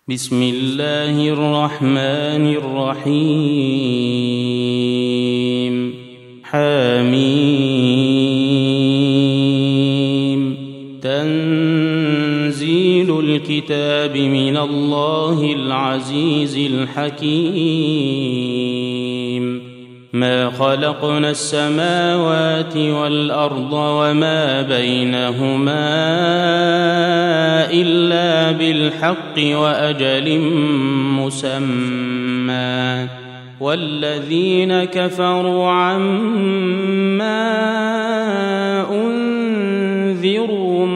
بسم الله الرحمن الرحيم حميم تنزيل الكتاب من الله العزيز الحكيم ما خلقنا السماوات والأرض وما بينهما إلا بالحق وأجل مسمى والذين كفروا عما أنذروا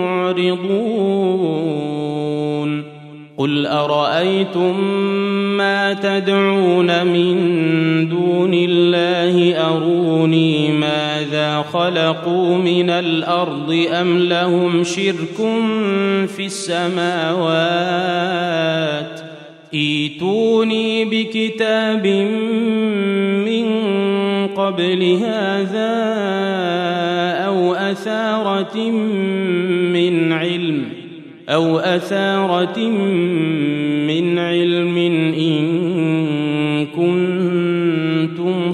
معرضون قل أرأيتم ما تدعون من دون الله أروني ماذا خلقوا من الأرض أم لهم شرك في السماوات ائتوني بكتاب من قبل هذا أو أثارة من علم إن كنتم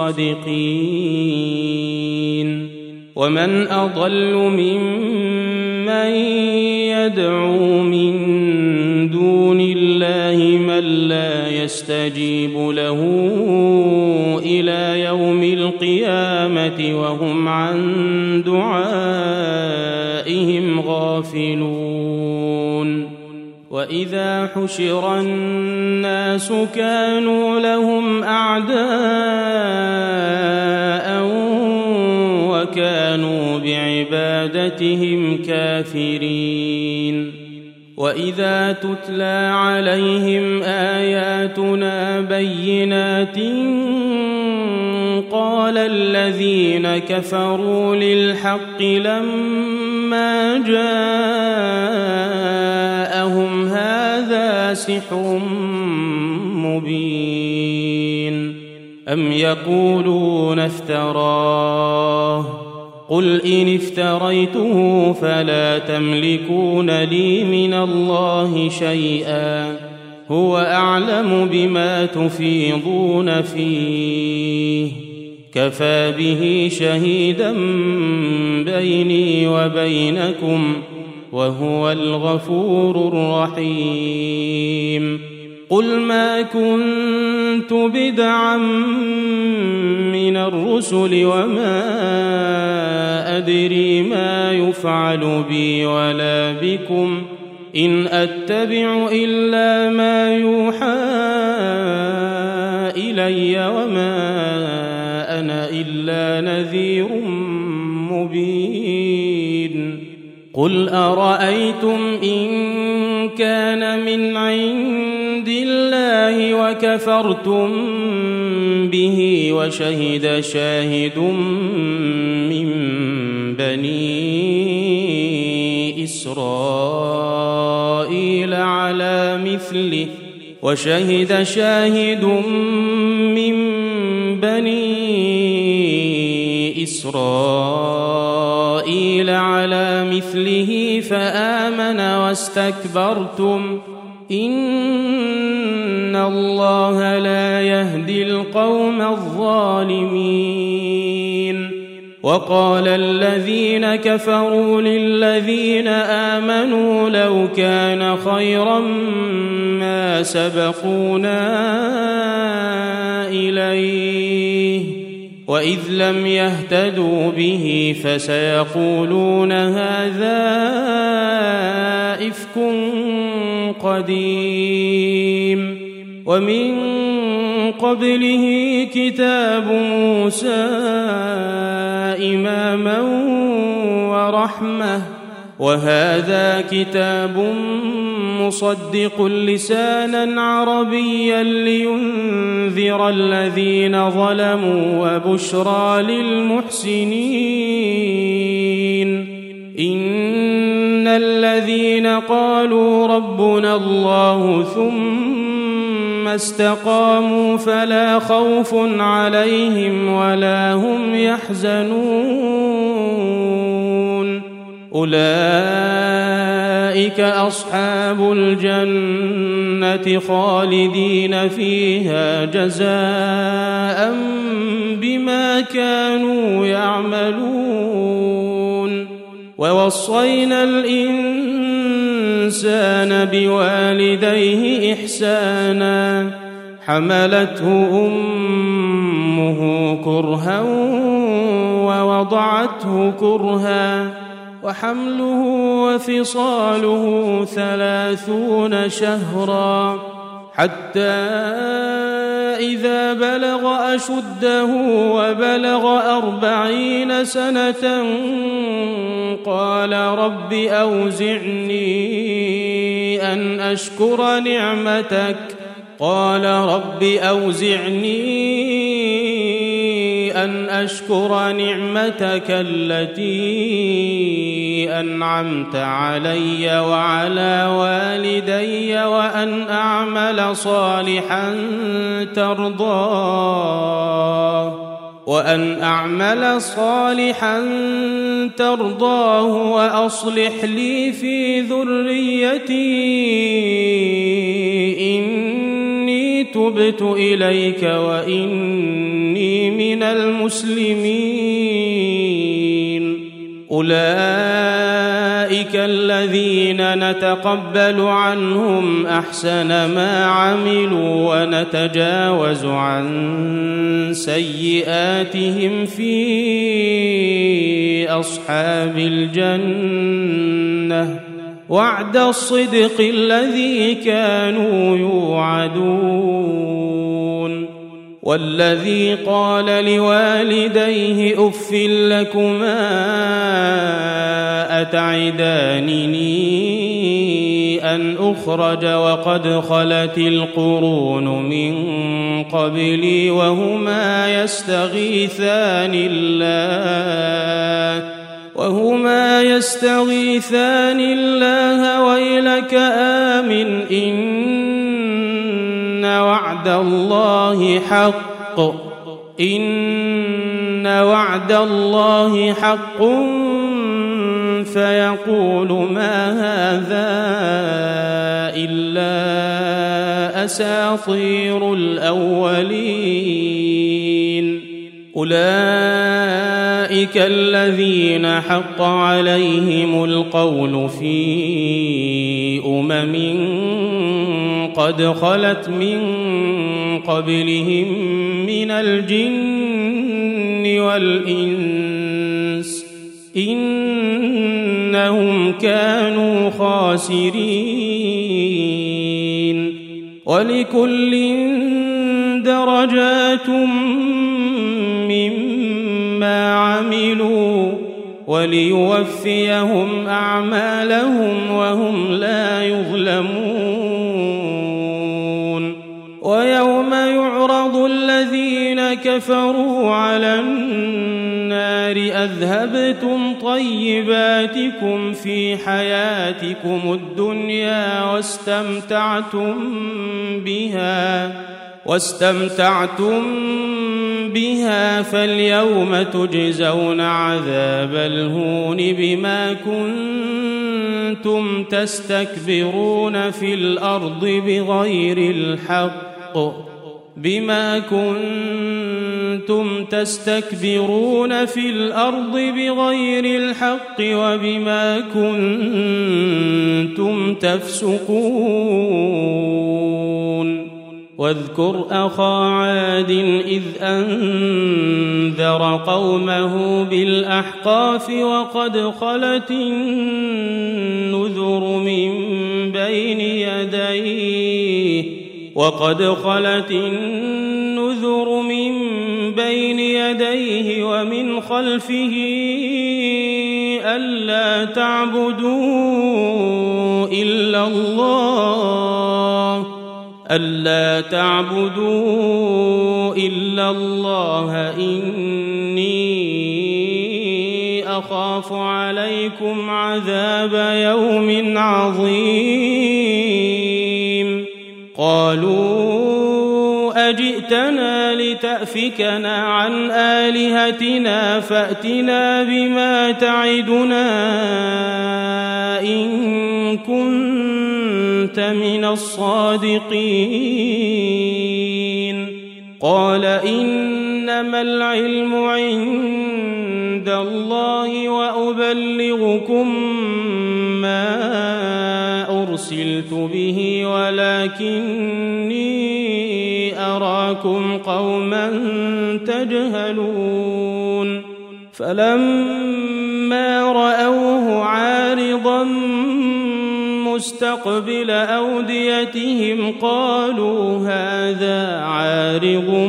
صادقين ومن أضل ممن يدعو من دون الله من لا يستجيب له إلى يوم القيامة وهم عن دعائهم غافلون وإذا حشر الناس كانوا لهم أعداء وكانوا بعبادتهم كافرين وإذا تتلى عليهم آياتنا بينات قال الذين كفروا للحق لما جاءهم هذا سحر مبين أم يقولون افتراه قل إن افتريته فلا تملكون لي من الله شيئا هو أعلم بما تفيضون فيه كفى به شهيدا بيني وبينكم وهو الغفور الرحيم قل ما كنت بدعا من الرسل وما أدري ما يفعل بي ولا بكم إن أتبع إلا ما يوحى إلي وما أنا إلا نذير مبين قل أرأيتم إن كان من عند الله وكفرتم به وشهد شاهد من بني إسرائيل على مثله فآمن واستكبرتم إن الله لا يهدي القوم الظالمين وقال الذين كفروا للذين آمنوا لو كان خيرا ما سبقونا إليه وإذ لم يهتدوا به فسيقولون هذا إفك قديم ومن قبله كتاب موسى إماما ورحمة وهذا كتاب مصدق لسانا عربيا لينذر الذين ظلموا وبشرى للمحسنين إن الذين قالوا ربنا الله ثم استقاموا فلا خوف عليهم ولا هم يحزنون أولئك أولئك أصحاب الجنة خالدين فيها جزاء بما كانوا يعملون ووصينا الإنسان بوالديه إحسانا حملته أمه كرها ووضعته كرها وحمله وفصاله 30 شهرا حتى إذا بلغ أشده وبلغ 40 سنة قال رب أوزعني أن أشكر نعمتك التي أنعمت علي وعلى والدي وأن أعمل صالحا ترضاه وأصلح لي في ذريتي إني تبت إليك وإني من المسلمين أولئك الذين نتقبل عنهم أحسن ما عملوا ونتجاوز عن سيئاتهم في أصحاب الجنة وعد الصدق الذي كانوا يوعدون والذي قال لوالديه أف لكما أتعدانني أن أخرج وقد خلت القرون من قبلي وهما يستغيثان الله ويلك آمن إن وعد الله حق فيقول ما هذا إلا أساطير الأولين أولئك الذين حق عليهم القول في قد خلت من قبلهم من الجن والإنس إنهم كانوا خاسرين ولكل درجات مما عملوا وليوفيهم أعمالهم وهم لا يظلمون ويوم يعرض الذين كفروا على النار أذهبتم طيباتكم في حياتكم الدنيا واستمتعتم بها فاليوم تجزون عذاب الهون بما كنتم تستكبرون في الأرض بغير الحق وبما كنتم تفسقون واذكر أخا عاد إذ أنذر قومه بالأحقاف وقد خلت النذر من بين يديه ومن خلفه ألا تعبدوا إلا الله إني أخاف عليكم عذاب يوم عظيم قالوا أجئتنا لتأفكنا عن آلهتنا فأتنا بما تعدنا إن كنت من الصادقين قال إنما العلم عند الله وأبلغكم ما أرسلت به ولكني أراكم قوما تجهلون فلما رأوه عارضا مستقبل أوديتهم قالوا هذا عارض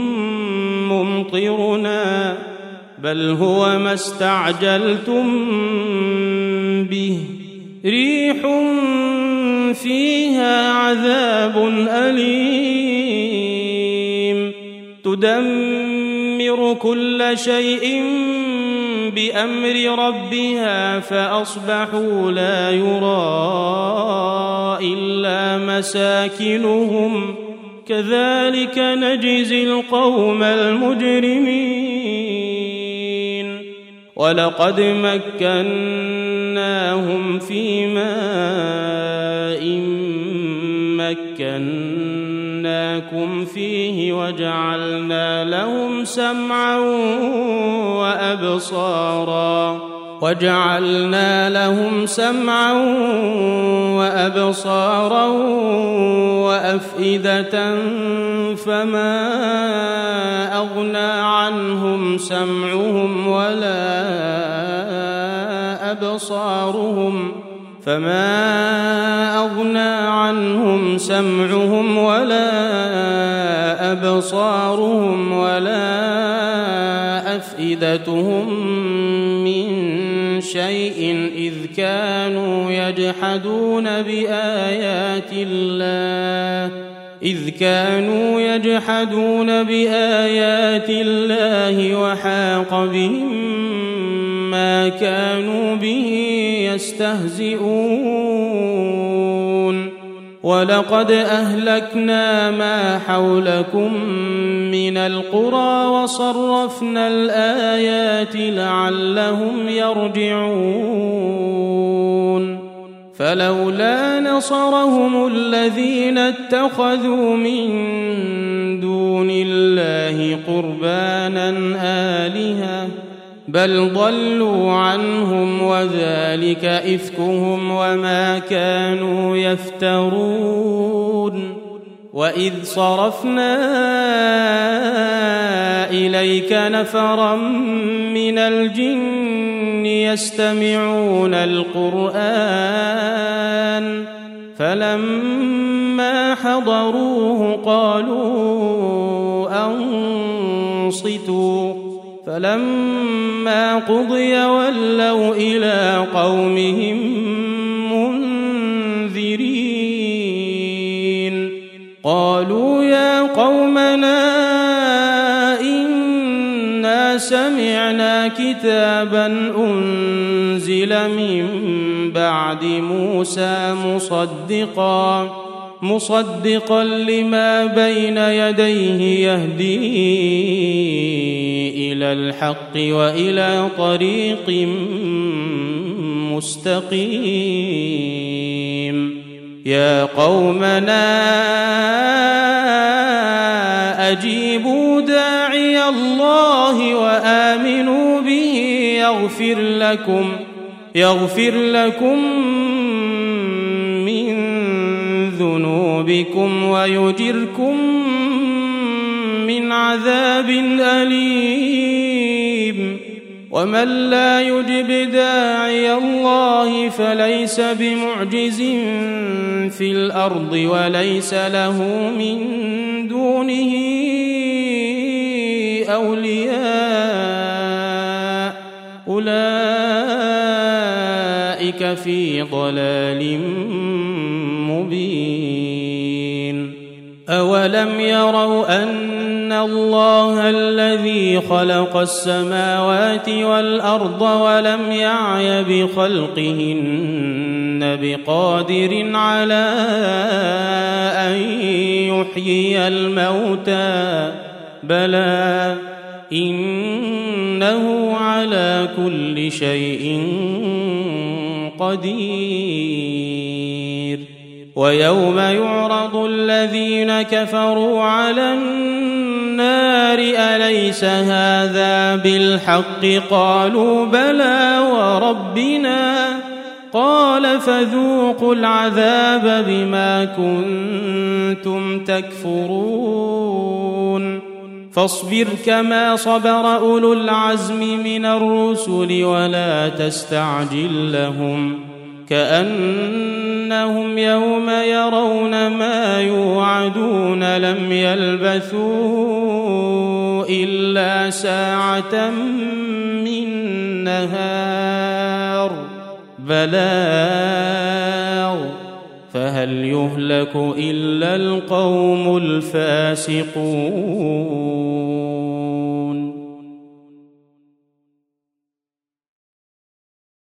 ممطرنا بل هو ما استعجلتم به ريح فيها عذاب أليم تدمر كل شيء بأمر ربها فأصبحوا لا يرى إلا مساكنهم كذلك نجزي القوم المجرمين ولقد مكناهم في ماء مكناكم فيه وجعلنا لهم سمعا وأبصارا وأفئدة فما أغنى عنهم سمعهم ولا أبصارهم ولا أفئدتهم من شيء إذ كانوا يجحدون بآيات الله وحاق بهم ما كانوا به يستهزئون ولقد أهلكنا ما حولكم من القرى وصرفنا الآيات لعلهم يرجعون فلولا نصرهم الذين اتخذوا من دون الله قربانا آلهة بل ضلوا عنهم وذلك إفكهم وما كانوا يفترون وإذ صرفنا إليك نفرا من الجن يستمعون القرآن فلما حضروه قالوا أنصتوا فلما قضي ولوا إلى قومهم منذرين قالوا يا قومنا إنا سمعنا كتابا أنزل من بعد موسى مصدقا لما بين يديه يهدي إلى الحق وإلى طريق مستقيم يا قومنا أجيبوا داعي الله وآمنوا به يغفر لكم من ذنوبكم ويجركم من عذاب أليم ومن لا يجب داعي الله فليس بمعجز في الأرض وليس له من دونه أولياء أولئك في ضلال مبين أولم يروا أن الله الذي خلق السماوات والأرض ولم يعي بخلقهن بقادر على أن يحيي الموتى بلى إنه على كل شيء قدير ويوم يعرض الذين كفروا على النار أليس هذا بالحق قالوا بلى وربنا قال فذوقوا العذاب بما كنتم تكفرون فاصبر كما صبر أولو العزم من الرسل ولا تستعجل لهم كأنهم يوم يرون ما يوعدون لم يلبثوا إلا ساعة من نهار بلاغ فهل يهلك إلا القوم الفاسقون